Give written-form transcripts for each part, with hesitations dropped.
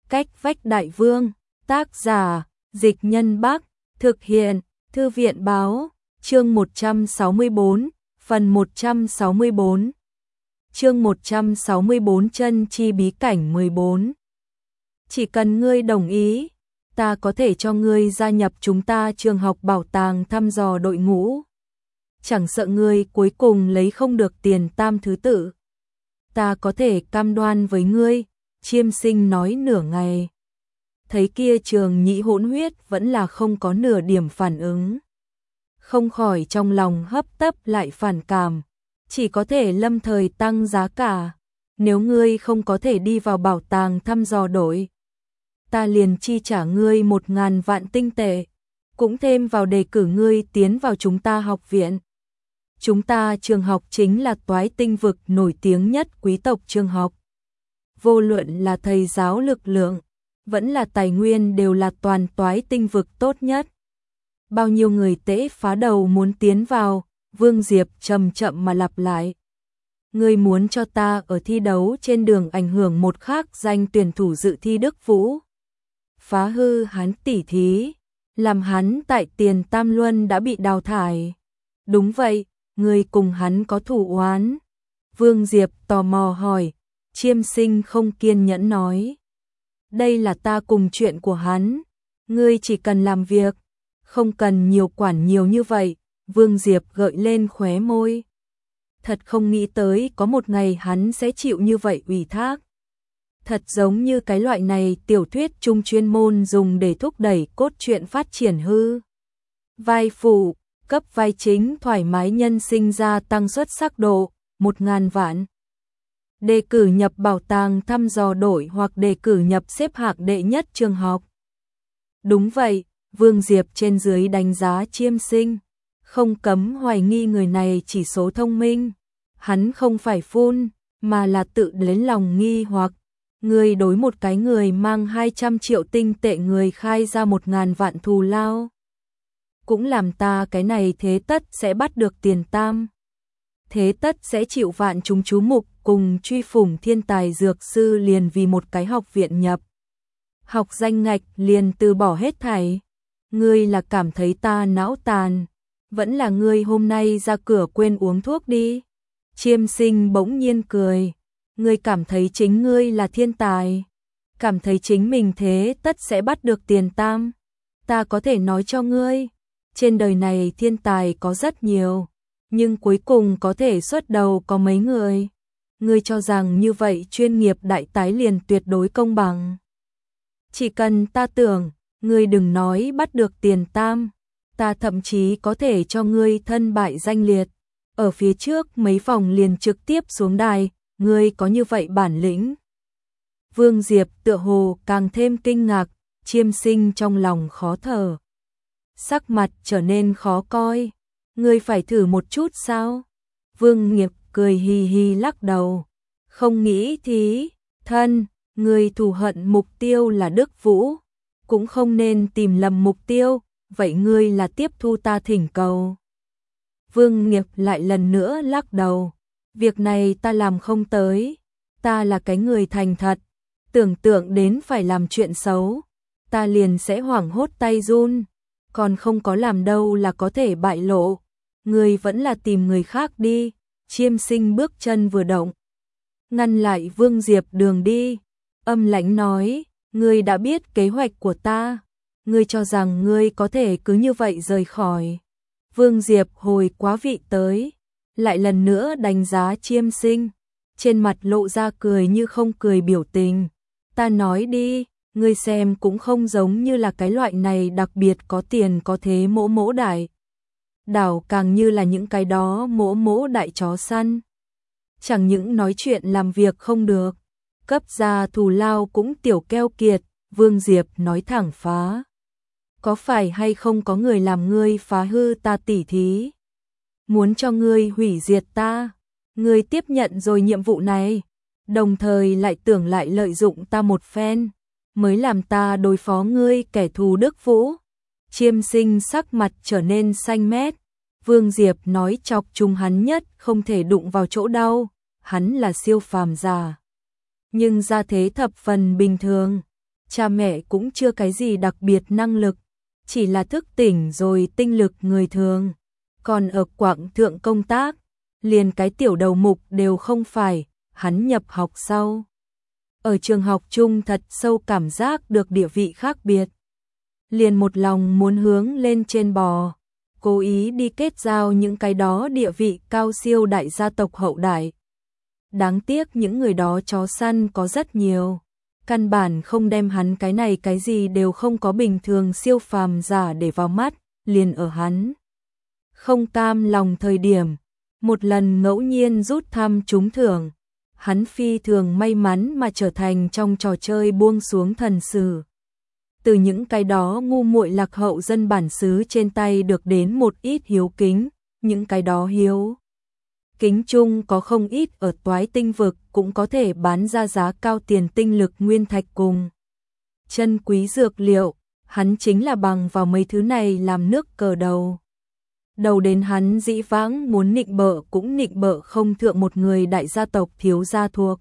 Cách vách đại vương, tác giả, Dịch Nhân Bắc, thực hiện, Thư viện báo, chương 164, phần 164. Chương 164 chân chi bí cảnh 14. Chỉ cần ngươi đồng ý, ta có thể cho ngươi gia nhập chúng ta trường học bảo tàng thăm dò đội ngũ. Chẳng sợ ngươi cuối cùng lấy không được tiền tam thứ tự. Ta có thể cam đoan với ngươi, Chiêm Sinh nói nửa ngày. Thấy kia Trường Nhĩ hỗn huyết vẫn là không có nửa điểm phản ứng. Không khỏi trong lòng hấp tấp lại phản cảm, chỉ có thể lâm thời tăng giá cả. Nếu ngươi không có thể đi vào bảo tàng thăm dò đội, ta liền chi trả ngươi 1.000 vạn tinh tệ, cũng thêm vào đề cử ngươi tiến vào chúng ta học viện. Chúng ta trường học chính là Toái Tinh vực nổi tiếng nhất quý tộc trường học. Vô luận là thầy giáo lực lượng, vẫn là tài nguyên đều là toàn Toái Tinh vực tốt nhất. Bao nhiêu người tễ phá đầu muốn tiến vào, Vương Diệp chậm chậm mà lặp lại. Ngươi muốn cho ta ở thi đấu trên đường ảnh hưởng một khác danh tuyển thủ dự thi Đức Vũ. Phá hư hắn tỉ thí, làm hắn tại Tiền Tam Luân đã bị đào thải. Đúng vậy, ngươi cùng hắn có thủ oán. Vương Diệp tò mò hỏi, Chiêm Sinh không kiên nhẫn nói. Đây là ta cùng chuyện của hắn, ngươi chỉ cần làm việc, không cần nhiều quản nhiều như vậy. Vương Diệp gợi lên khóe môi. Thật không nghĩ tới có một ngày hắn sẽ chịu như vậy ủy thác. Thật giống như cái loại này tiểu thuyết trung chuyên môn dùng để thúc đẩy cốt truyện phát triển hư. Vai phụ, cấp vai chính thoải mái nhân sinh gia tăng xuất sắc độ, 1.000 vạn. Đề cử nhập bảo tàng thăm dò đội hoặc đề cử nhập xếp hạng đệ nhất trường học. Đúng vậy, Vương Diệp trên dưới đánh giá Chiêm Sinh. Không cấm hoài nghi người này chỉ số thông minh. Hắn không phải phun, mà là tự lấy lòng nghi hoặc. Người đối một cái người mang 200 triệu tinh tệ người khai ra 1.000 vạn thù lao. Cũng làm ta cái này thế tất sẽ bắt được tiền tam. Thế tất sẽ chịu vạn chúng chú mục cùng truy phủng thiên tài dược sư liền vì một cái học viện nhập. Học danh ngạch liền từ bỏ hết thảy. Ngươi là cảm thấy ta não tàn. Vẫn là ngươi hôm nay ra cửa quên uống thuốc đi. Chiêm Sinh bỗng nhiên cười. Ngươi cảm thấy chính ngươi là thiên tài. Cảm thấy chính mình thế tất sẽ bắt được tiền tam. Ta có thể nói cho ngươi. Trên đời này thiên tài có rất nhiều. Nhưng cuối cùng có thể xuất đầu có mấy người. Ngươi cho rằng như vậy chuyên nghiệp đại tái liền tuyệt đối công bằng. Chỉ cần ta tưởng, ngươi đừng nói bắt được tiền tam. Ta thậm chí có thể cho ngươi thân bại danh liệt. Ở phía trước mấy vòng liền trực tiếp xuống đài, ngươi có như vậy bản lĩnh. Vương Diệp tựa hồ càng thêm kinh ngạc, Chiêm Sinh trong lòng khó thở. Sắc mặt trở nên khó coi. Ngươi phải thử một chút sao? Vương Nghiệp cười hì hì lắc đầu. Không nghĩ thí, thân, ngươi thù hận mục tiêu là Đức Vũ. Cũng không nên tìm lầm mục tiêu. Vậy ngươi là tiếp thu ta thỉnh cầu. Vương Nghiệp lại lần nữa lắc đầu. Việc này ta làm không tới. Ta là cái người thành thật. Tưởng tượng đến phải làm chuyện xấu. Ta liền sẽ hoảng hốt tay run. Còn không có làm đâu là có thể bại lộ. Ngươi vẫn là tìm người khác đi. Chiêm Sinh bước chân vừa động. Ngăn lại Vương Diệp đường đi. Âm lãnh nói. Ngươi đã biết kế hoạch của ta. Ngươi cho rằng ngươi có thể cứ như vậy rời khỏi. Vương Diệp hồi quá vị tới. Lại lần nữa đánh giá Chiêm Sinh. Trên mặt lộ ra cười như không cười biểu tình. Ta nói đi, ngươi xem cũng không giống như là cái loại này đặc biệt có tiền có thế mỗ mỗ đại. Đảo càng như là những cái đó mỗ mỗ đại chó săn. Chẳng những nói chuyện làm việc không được. Cấp ra thù lao cũng tiểu keo kiệt. Vương Diệp nói thẳng phá. Có phải hay không có người làm ngươi phá hư ta tỉ thí? Muốn cho ngươi hủy diệt ta? Ngươi tiếp nhận rồi nhiệm vụ này, đồng thời lại tưởng lại lợi dụng ta một phen, mới làm ta đối phó ngươi kẻ thù Đức Vũ. Chiêm Sinh sắc mặt trở nên xanh mét. Vương Diệp nói chọc chúng hắn nhất không thể đụng vào chỗ đau. Hắn là siêu phàm giả, nhưng gia thế thập phần bình thường. cha mẹ cũng chưa cái gì đặc biệt năng lực, chỉ là thức tỉnh rồi tinh lực người thường. Còn ở Quảng Thượng công tác, liền cái tiểu đầu mục đều không phải, hắn nhập học sau. Ở trường học chung thật sâu cảm giác được địa vị khác biệt. Liền một lòng muốn hướng lên trên bò, cố ý đi kết giao những cái đó địa vị cao siêu đại gia tộc hậu đại. Đáng tiếc những người đó chó săn có rất nhiều, căn bản không đem hắn cái này cái gì đều không có bình thường siêu phàm giả để vào mắt, liền ở hắn không cam lòng thời điểm, một lần ngẫu nhiên rút thăm trúng thưởng, hắn phi thường may mắn mà trở thành trong trò chơi buông xuống thần sử. Từ những cái đó ngu muội lạc hậu dân bản xứ trên tay được đến một ít hiếu kính, những cái đó hiếu kính chung có không ít ở toái tinh vực cũng có thể bán ra giá cao tiền tinh lực nguyên thạch cùng chân quý dược liệu, hắn chính là bằng vào mấy thứ này làm nước cờ đầu. Đầu đến hắn dĩ vãng muốn nịnh bợ cũng nịnh bợ không thượng một người đại gia tộc thiếu gia thuộc.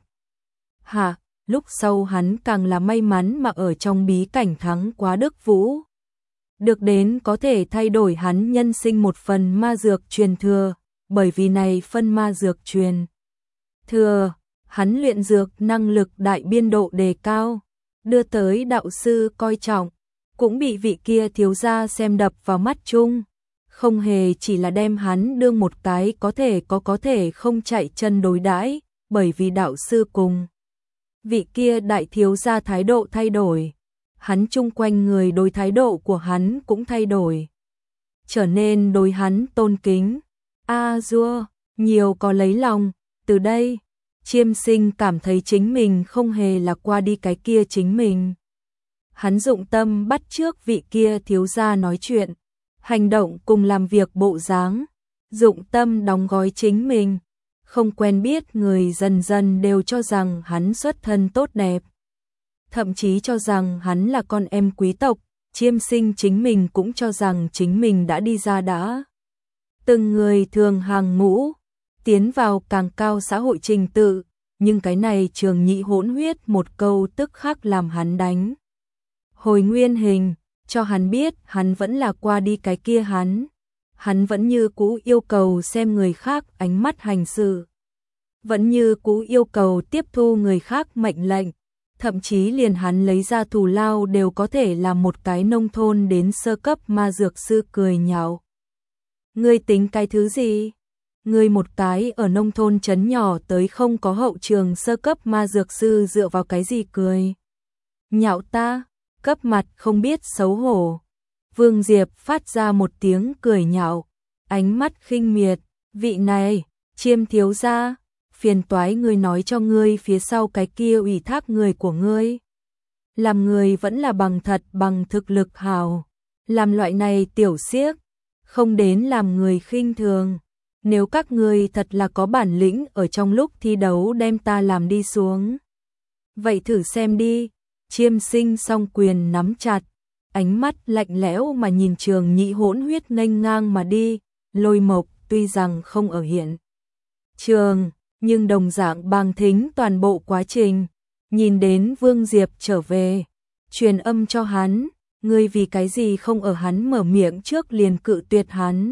Lúc sau hắn càng là may mắn mà ở trong bí cảnh thắng quá Đức Vũ. Được đến có thể thay đổi hắn nhân sinh một phần ma dược truyền thừa, bởi vì này phân ma dược truyền thừa, hắn luyện dược năng lực đại biên độ đề cao, đưa tới đạo sư coi trọng, cũng bị vị kia thiếu gia xem đập vào mắt chung. Không hề chỉ là đem hắn đương một cái có thể không chạy chân đối đãi, bởi vì đạo sư cùng vị kia đại thiếu gia thái độ thay đổi, hắn chung quanh người đối thái độ của hắn cũng thay đổi, trở nên đối hắn tôn kính. A-dua, nhiều có lấy lòng, từ đây, Chiêm Sinh cảm thấy chính mình không hề là qua đi cái kia chính mình. Hắn dụng tâm bắt chước vị kia thiếu gia nói chuyện, hành động cùng làm việc bộ dáng, dụng tâm đóng gói chính mình. Không quen biết người dần dần đều cho rằng hắn xuất thân tốt đẹp, thậm chí cho rằng hắn là con em quý tộc. Chiêm Sinh chính mình cũng cho rằng chính mình đã đi ra đã. Từng người thường hàng ngũ, tiến vào càng cao xã hội trình tự, nhưng cái này Trường Nhị hỗn huyết một câu tức khắc làm hắn đánh hồi nguyên hình, cho hắn biết hắn vẫn là qua đi cái kia hắn vẫn như cũ yêu cầu xem người khác ánh mắt hành sự, vẫn như cũ yêu cầu tiếp thu người khác mệnh lệnh, thậm chí liền hắn lấy ra thù lao đều có thể làm một cái nông thôn đến sơ cấp ma dược sư cười nhạo. Ngươi tính cái thứ gì? Ngươi một cái ở nông thôn trấn nhỏ tới không có hậu trường sơ cấp ma dược sư dựa vào cái gì cười nhạo ta? Cấp mặt không biết xấu hổ. Vương Diệp phát ra một tiếng cười nhạo, ánh mắt khinh miệt, vị này, Chiêm thiếu gia, phiền toái ngươi nói cho ngươi phía sau cái kia ủy thác người của ngươi. Làm người vẫn là bằng thật bằng thực lực hào, làm loại này tiểu xiếc, không đến làm người khinh thường. Nếu các ngươi thật là có bản lĩnh ở trong lúc thi đấu đem ta làm đi xuống, vậy thử xem đi. Chiêm Sinh song quyền nắm chặt, ánh mắt lạnh lẽo mà nhìn Trường Nhị hỗn huyết nghênh ngang mà đi. Lôi Mộc tuy rằng không ở hiện trường, nhưng đồng dạng bàng thính toàn bộ quá trình. Nhìn đến Vương Diệp trở về, truyền âm cho hắn, ngươi vì cái gì không ở hắn mở miệng trước liền cự tuyệt hắn.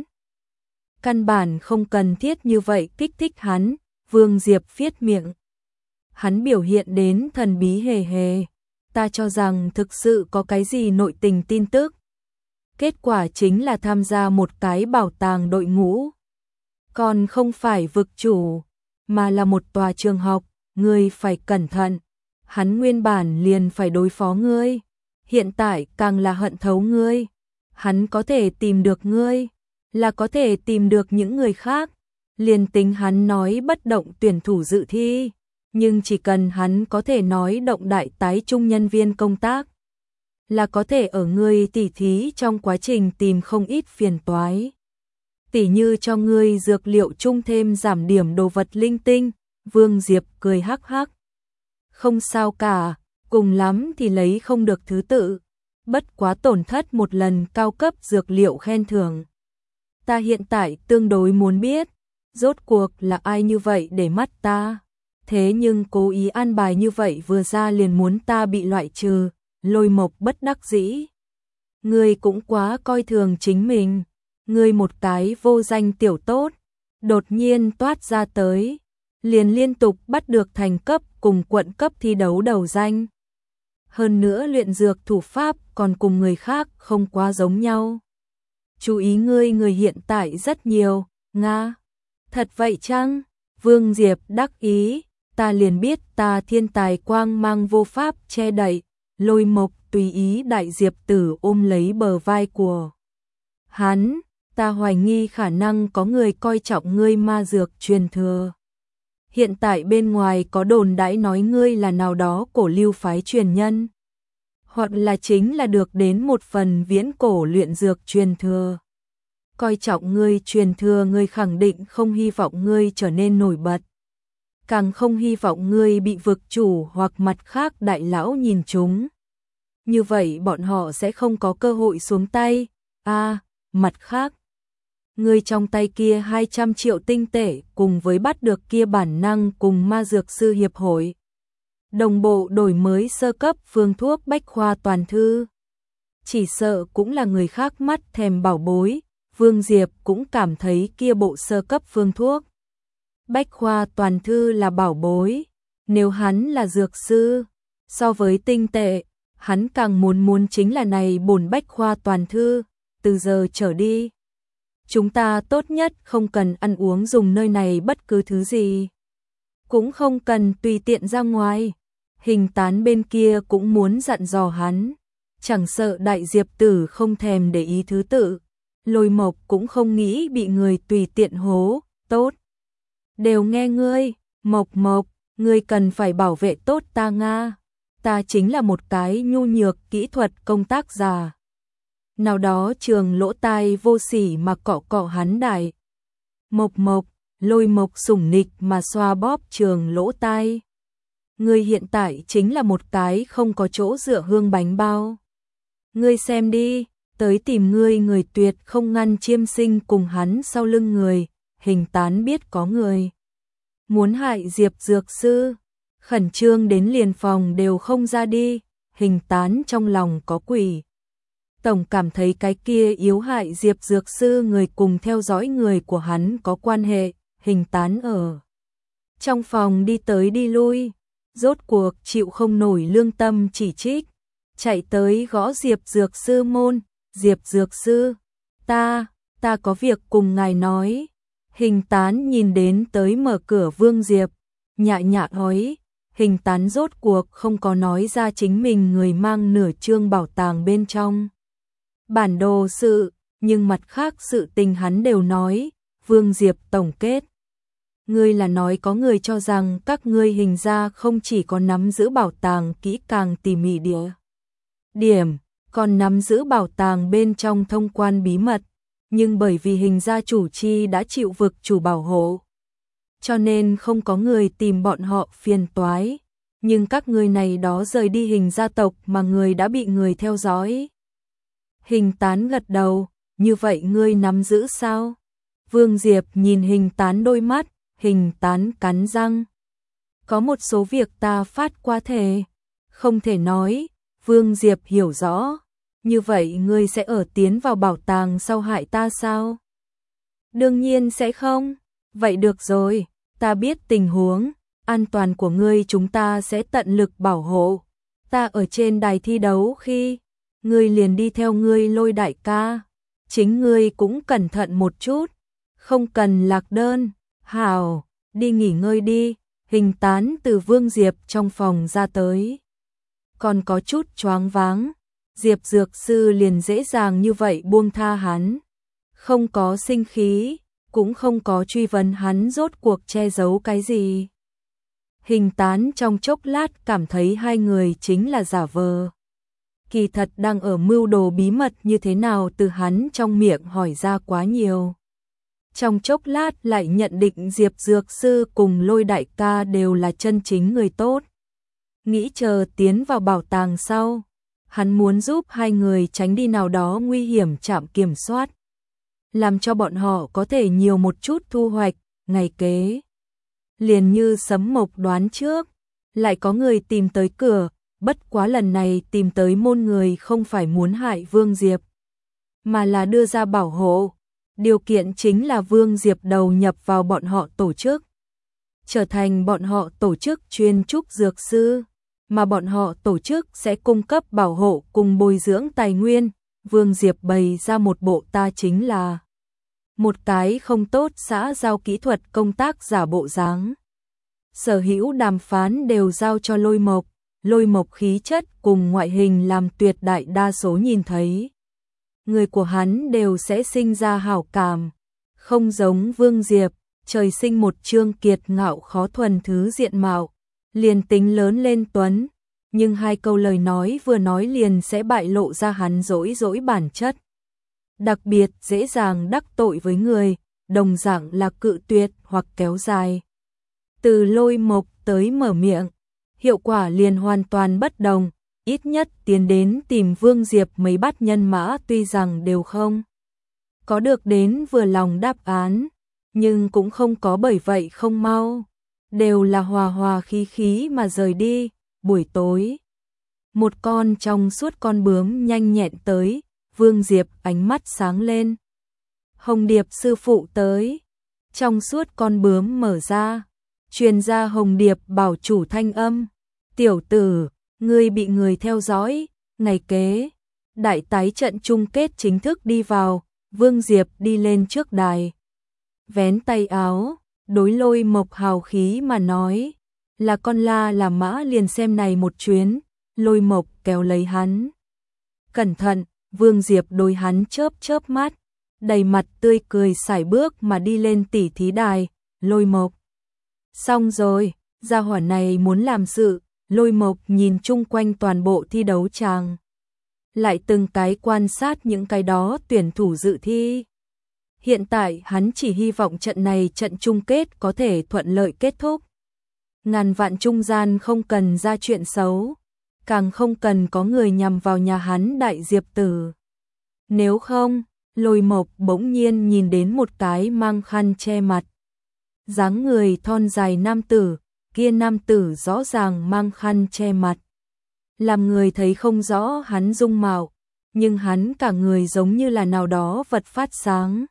Căn bản không cần thiết như vậy kích thích hắn. Vương Diệp viết miệng, hắn biểu hiện đến thần bí hề hề. Ta cho rằng thực sự có cái gì nội tình tin tức. Kết quả chính là tham gia một cái bảo tàng đội ngũ. Còn không phải vực chủ, mà là một tòa trường học, ngươi phải cẩn thận. Hắn nguyên bản liền phải đối phó ngươi, hiện tại càng là hận thấu ngươi. Hắn có thể tìm được ngươi, là có thể tìm được những người khác. Liền tính hắn nói bất động tuyển thủ dự thi, nhưng chỉ cần hắn có thể nói động đại tái trung nhân viên công tác, là có thể ở ngươi tỉ thí trong quá trình tìm không ít phiền toái. Tỉ như cho ngươi dược liệu chung thêm giảm điểm đồ vật linh tinh. Vương Diệp cười hắc hắc. Không sao cả, cùng lắm thì lấy không được thứ tự. Bất quá tổn thất một lần cao cấp dược liệu khen thưởng. Ta hiện tại tương đối muốn biết, rốt cuộc là ai như vậy để mắt ta. Thế nhưng cố ý an bài như vậy vừa ra liền muốn ta bị loại trừ, Lôi Mộc bất đắc dĩ. Ngươi cũng quá coi thường chính mình, ngươi một cái vô danh tiểu tốt, đột nhiên toát ra tới, liền liên tục bắt được thành cấp cùng quận cấp thi đấu đầu danh. Hơn nữa luyện dược thủ pháp còn cùng người khác không quá giống nhau. Chú ý ngươi người hiện tại rất nhiều, Nga. Thật vậy chăng? Vương Diệp đắc ý, ta liền biết ta thiên tài quang mang vô pháp che đậy. Lôi Mộc tùy ý đại Diệp Tử ôm lấy bờ vai của hắn, ta hoài nghi khả năng có người coi trọng ngươi ma dược truyền thừa. Hiện tại bên ngoài có đồn đãi nói ngươi là nào đó cổ lưu phái truyền nhân, hoặc là chính là được đến một phần viễn cổ luyện dược truyền thừa. Coi trọng ngươi truyền thừa, ngươi khẳng định không hy vọng ngươi trở nên nổi bật, càng không hy vọng ngươi bị vực chủ hoặc mặt khác đại lão nhìn trúng. Như vậy bọn họ sẽ không có cơ hội xuống tay. Mặt khác, ngươi trong tay kia 200 triệu tinh tệ cùng với bắt được kia bản năng cùng ma dược sư hiệp hội đồng bộ đổi mới sơ cấp phương thuốc bách khoa toàn thư. Chỉ sợ cũng là người khác mắt thèm bảo bối. Vương Diệp cũng cảm thấy kia bộ sơ cấp phương thuốc bách khoa toàn thư là bảo bối. Nếu hắn là dược sư, so với tinh tệ, hắn càng muốn chính là này bổn bách khoa toàn thư. Từ giờ trở đi, chúng ta tốt nhất không cần ăn uống dùng nơi này bất cứ thứ gì, cũng không cần tùy tiện ra ngoài. Hình Tán bên kia cũng muốn dặn dò hắn, chẳng sợ đại Diệp Tử không thèm để ý thứ tự, Lôi Mộc cũng không nghĩ bị người tùy tiện hố. Tốt, đều nghe ngươi. Mộc, ngươi cần phải bảo vệ tốt ta Nga. Ta chính là một cái nhu nhược kỹ thuật công tác già. Nào đó Trường lỗ tai vô sỉ mà cọ cọ hắn đại. Mộc, Lôi Mộc sủng nịch mà xoa bóp Trường lỗ tai. Ngươi hiện tại chính là một cái không có chỗ dựa hương bánh bao. Ngươi xem đi, tới tìm ngươi người tuyệt không ngăn chiêm sinh cùng hắn sau lưng người. Hình Tán biết có người muốn hại Diệp dược sư, khẩn trương đến liền phòng đều không ra đi. Hình Tán trong lòng có quỷ, tổng cảm thấy cái kia yếu hại Diệp dược sư người cùng theo dõi người của hắn có quan hệ. Hình Tán ở trong phòng đi tới đi lui, rốt cuộc chịu không nổi lương tâm chỉ trích, chạy tới gõ Diệp dược sư môn. Diệp dược sư, ta có việc cùng ngài nói. Hình Tán nhìn đến tới mở cửa Vương Diệp, nhạ nói. Hình Tán rốt cuộc không có nói ra chính mình người mang nửa chương bảo tàng bên trong bản đồ sự, nhưng mặt khác sự tình hắn đều nói. Vương Diệp tổng kết, ngươi là nói có người cho rằng các ngươi Hình gia không chỉ có nắm giữ bảo tàng kỹ càng tỉ mỉ địa điểm, còn nắm giữ bảo tàng bên trong thông quan bí mật, nhưng bởi vì Hình gia chủ chi đã chịu vực chủ bảo hộ, cho nên không có người tìm bọn họ phiền toái. Nhưng các ngươi này đó rời đi Hình gia tộc mà người đã bị người theo dõi. Hình Tán gật đầu, như vậy ngươi nắm giữ sao? Vương Diệp nhìn Hình Tán đôi mắt. Hình Tán cắn răng, có một số việc ta phát qua thề không thể nói. Vương Diệp hiểu rõ, như vậy ngươi sẽ ở tiến vào bảo tàng sau hại ta sao? Đương nhiên sẽ không. Vậy được rồi, ta biết tình huống an toàn của ngươi chúng ta sẽ tận lực bảo hộ. Ta ở trên đài thi đấu khi, ngươi liền đi theo ngươi Lôi đại ca. Chính ngươi cũng cẩn thận một chút, không cần lạc đơn. Hảo, đi nghỉ ngơi đi. Hình Tán từ Vương Diệp trong phòng ra tới, còn có chút choáng váng. Diệp dược sư liền dễ dàng như vậy buông tha hắn, không có sinh khí, cũng không có truy vấn hắn rốt cuộc che giấu cái gì. Hình Tán trong chốc lát cảm thấy hai người chính là giả vờ, kỳ thật đang ở mưu đồ bí mật như thế nào từ hắn trong miệng hỏi ra quá nhiều. Trong chốc lát lại nhận định Diệp dược sư cùng Lôi đại ca đều là chân chính người tốt. Nghĩ chờ tiến vào bảo tàng sau, hắn muốn giúp hai người tránh đi nào đó nguy hiểm trạm kiểm soát, làm cho bọn họ có thể nhiều một chút thu hoạch. Ngày kế, liền như sấm mộc đoán trước, lại có người tìm tới cửa. bất quá lần này tìm tới môn người không phải muốn hại Vương Diệp, mà là đưa ra bảo hộ. Điều kiện chính là Vương Diệp đầu nhập vào bọn họ tổ chức, trở thành bọn họ tổ chức chuyên trúc dược sư, mà bọn họ tổ chức sẽ cung cấp bảo hộ cùng bồi dưỡng tài nguyên. Vương Diệp bày ra một bộ ta chính là một cái không tốt xã giao kỹ thuật công tác giả bộ dáng. Sở hữu đàm phán đều giao cho Lôi Mộc khí chất cùng ngoại hình làm tuyệt đại đa số nhìn thấy người của hắn đều sẽ sinh ra hảo cảm, không giống Vương Diệp, trời sinh một trương kiệt ngạo khó thuần thứ diện mạo, liền tính lớn lên tuấn, nhưng hai câu lời nói vừa nói liền sẽ bại lộ ra hắn dỗi bản chất. Đặc biệt dễ dàng đắc tội với người, đồng dạng là cự tuyệt hoặc kéo dài. Từ Lôi Mộc tới mở miệng, hiệu quả liền hoàn toàn bất đồng, ít nhất tiến đến tìm Vương Diệp mấy bát nhân mã tuy rằng đều không có được đến vừa lòng đáp án, nhưng cũng không có bởi vậy không mau, đều là hòa hòa khí mà rời đi. Buổi tối, một con trong suốt con bướm nhanh nhẹn tới, Vương Diệp ánh mắt sáng lên. Hồng Điệp sư phụ tới, trong suốt con bướm mở ra, truyền ra Hồng Điệp bảo chủ thanh âm, tiểu tử, ngươi bị người theo dõi. Ngày kế, đại tái trận chung kết chính thức đi vào, Vương Diệp đi lên trước đài, vén tay áo, đối Lôi Mộc hào khí mà nói, là con la là mã liền xem này một chuyến. Lôi Mộc kéo lấy hắn. Cẩn thận, Vương Diệp đối hắn chớp mắt, đầy mặt tươi cười sải bước mà đi lên tỉ thí đài. Lôi Mộc, xong rồi, gia hỏa này muốn làm sự. Lôi Mộc nhìn chung quanh toàn bộ thi đấu tràng, lại từng cái quan sát những cái đó tuyển thủ dự thi. Hiện tại hắn chỉ hy vọng trận này trận chung kết có thể thuận lợi kết thúc. Ngàn vạn trung gian không cần ra chuyện xấu, càng không cần có người nhằm vào nhà hắn Đại Diệp Tử. Nếu không, Lôi Mộc bỗng nhiên nhìn đến một cái mang khăn che mặt, dáng người thon dài nam tử, kia nam tử rõ ràng mang khăn che mặt, làm người thấy không rõ hắn dung mạo, nhưng hắn cả người giống như là nào đó vật phát sáng.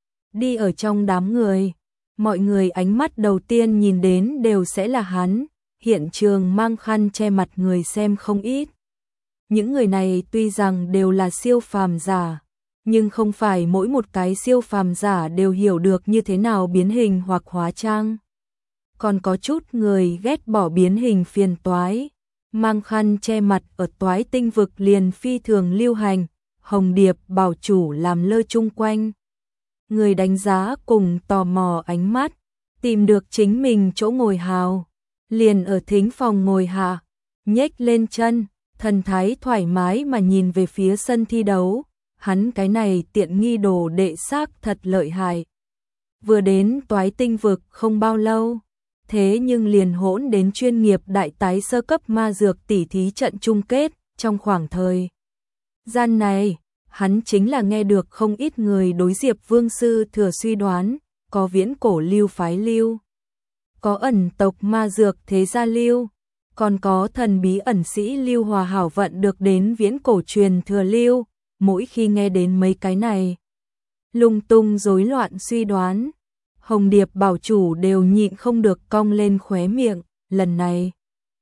Đi ở trong đám người, mọi người ánh mắt đầu tiên nhìn đến đều sẽ là hắn. Hiện trường mang khăn che mặt người xem không ít. Những người này tuy rằng đều là siêu phàm giả, nhưng không phải mỗi một cái siêu phàm giả đều hiểu được như thế nào biến hình hoặc hóa trang. Còn có chút người ghét bỏ biến hình phiền toái, mang khăn che mặt ở toái tinh vực liền phi thường lưu hành. Hồng Điệp bảo chủ làm lơ chung quanh, người đánh giá cùng tò mò ánh mắt, tìm được chính mình chỗ ngồi hào, liền ở thính phòng ngồi hạ, nhếch lên chân, thần thái thoải mái mà nhìn về phía sân thi đấu. Hắn cái này tiện nghi đồ đệ xác thật lợi hại. Vừa đến toái tinh vực không bao lâu, thế nhưng liền hỗn đến chuyên nghiệp đại tái sơ cấp ma dược tỉ thí trận chung kết. Trong khoảng thời gian này, hắn chính là nghe được không ít người đối Diệp Vương sư thừa suy đoán, có viễn cổ lưu phái lưu, có ẩn tộc ma dược thế gia lưu, còn có thần bí ẩn sĩ lưu hòa hảo vận được đến viễn cổ truyền thừa lưu. Mỗi khi nghe đến mấy cái này, lung tung rối loạn suy đoán, Hồng Điệp bảo chủ đều nhịn không được cong lên khóe miệng. Lần này,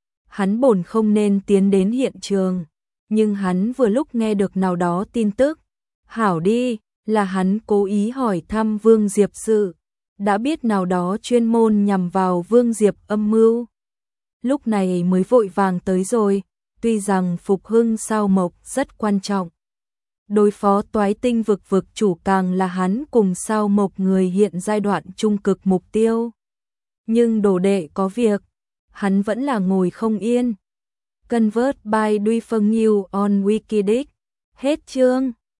hắn bổn không nên tiến đến hiện trường, nhưng hắn vừa lúc nghe được nào đó tin tức. Hảo đi, là hắn cố ý hỏi thăm Vương Diệp sự, đã biết nào đó chuyên môn nhằm vào Vương Diệp âm mưu. Lúc này mới vội vàng tới rồi, tuy rằng phục hưng sao mộc rất quan trọng. Đối phó toái tinh vực chủ càng là hắn cùng sao mộc người hiện giai đoạn trung cực mục tiêu. Nhưng đồ đệ có việc, hắn vẫn là ngồi không yên. Convert by Duy Phân New on Wikidic. Hết chương.